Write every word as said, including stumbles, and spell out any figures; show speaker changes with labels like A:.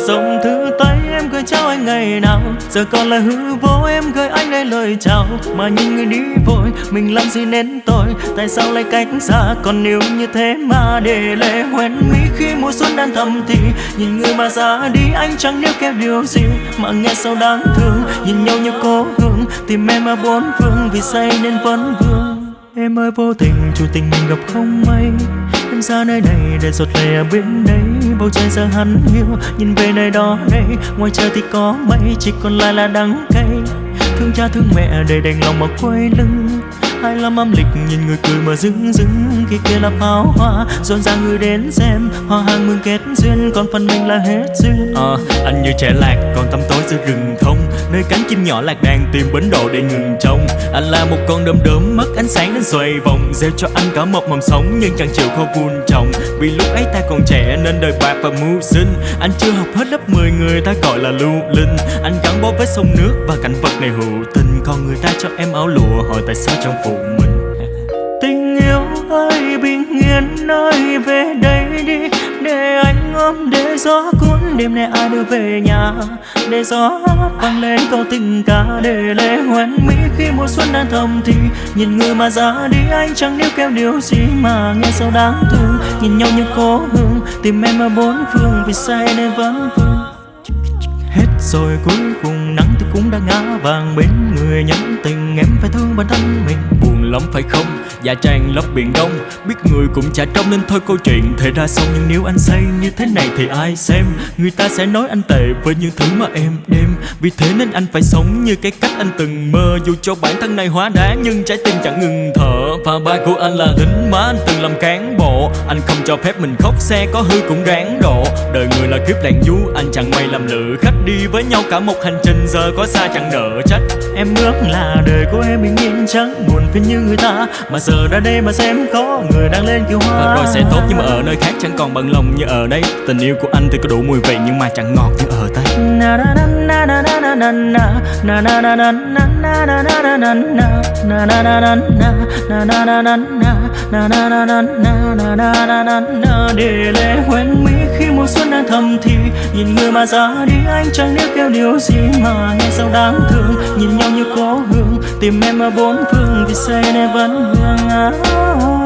A: dòng thư tay em gửi trao anh ngày nào, giờ còn là hư vô em gửi anh đây lời chào. Mà nhìn người đi vội, mình làm gì nên tội, tại sao lại cách xa? Còn nếu như thế mà để lệ hoen mi khi mùa xuân đang thầm thì nhìn người mà ra đi anh chẳng níu kéo điều gì mà nghe sao đáng thương. Nhìn nhau như cố hương tìm em ở bốn phương, vì say nên vẫn vương. Em ơi vô tình chủ tình mình gặp không may, em ra nơi này để giọt lệ ở bên đấy. Bầu trời giờ hắn hiu, nhìn về nơi đó đây, ngoài trời thì có mây, chỉ còn lại là đắng cay. Thương cha thương mẹ để đành lòng mà quay lưng, hai lăm âm lịch nhìn người cười mà dưng dưng. Khi kia là pháo hoa rộn ràng người đến xem, hoa hàng mừng kết duyên, còn phần mình là hết duyên. Ờ, à, anh như trẻ lạc còn tăm tối giữa rừng thông, nơi cánh chim nhỏ lạc đàn tìm bến đỗ để ngừng trông. Anh là một con đom đóm mất ánh sáng đến xoay vòng, gieo cho anh cả một mầm sống nhưng chẳng chịu khó vun trồng. Vì lúc ấy ta còn trẻ nên đời bạc và mưu sinh, anh chưa học hết lớp mười người ta gọi là lưu linh. Anh gắn bó với sông nước và cảnh vật này hữu tình, còn người ta cho em áo lụa hỏi tại sao trong phụ mình. Tình yêu ơi bình yên ơi về đây đi, để anh ôm để gió cuốn đêm nay ai đưa về nhà, để gió vang lên câu tình ca để lệ hoen mi khi mùa xuân đang thầm thì nhìn người mà ra đi anh chẳng níu kéo điều gì mà nghe sao đáng thương. Nhìn nhau như cố hương tìm em ở bốn phương, vì say nên vẫn vương. Hết rồi cuối cùng nắng thì cũng đã ngã vàng, bên người nhắn tình em phải thương bản thân mình. Buồn lắm phải không, dạ tràn lấp biển đông, biết người cũng chả trông nên thôi câu chuyện thể ra xong. Nhưng nếu anh say như thế này thì ai xem, người ta sẽ nói anh tệ với những thứ mà em đem. Vì thế nên anh phải sống như cái cách anh từng mơ, dù cho bản thân này hóa đá nhưng trái tim chẳng ngừng thở. Và ba của anh là lính má, anh từng làm cán bộ, anh không cho phép mình khóc, xe có hư cũng ráng độ. Đời người là kiếp đàn du, anh chẳng may làm lữ khách, đi với nhau cả một hành trình giờ có xa chẳng nỡ trách. Em ước là đời của em bình yên chẳng buồn phiền như người ta, mà giờ ra đây mà xem có người đang lên kiêu hoa. Và rồi sẽ tốt nhưng mà ở nơi khác chẳng còn bận lòng như ở đây. Tình yêu của anh thì có đủ mùi vị nhưng mà chẳng ngọt như ở đây. Để lệ hoen mi khi mùa xuân đang thầm thì nhìn người mà ra đi anh chẳng níu kéo điều gì mà nghe sao đáng thương. Nhìn nhau như cố hương tìm em ở bốn phương, vì say nên vẫn vương.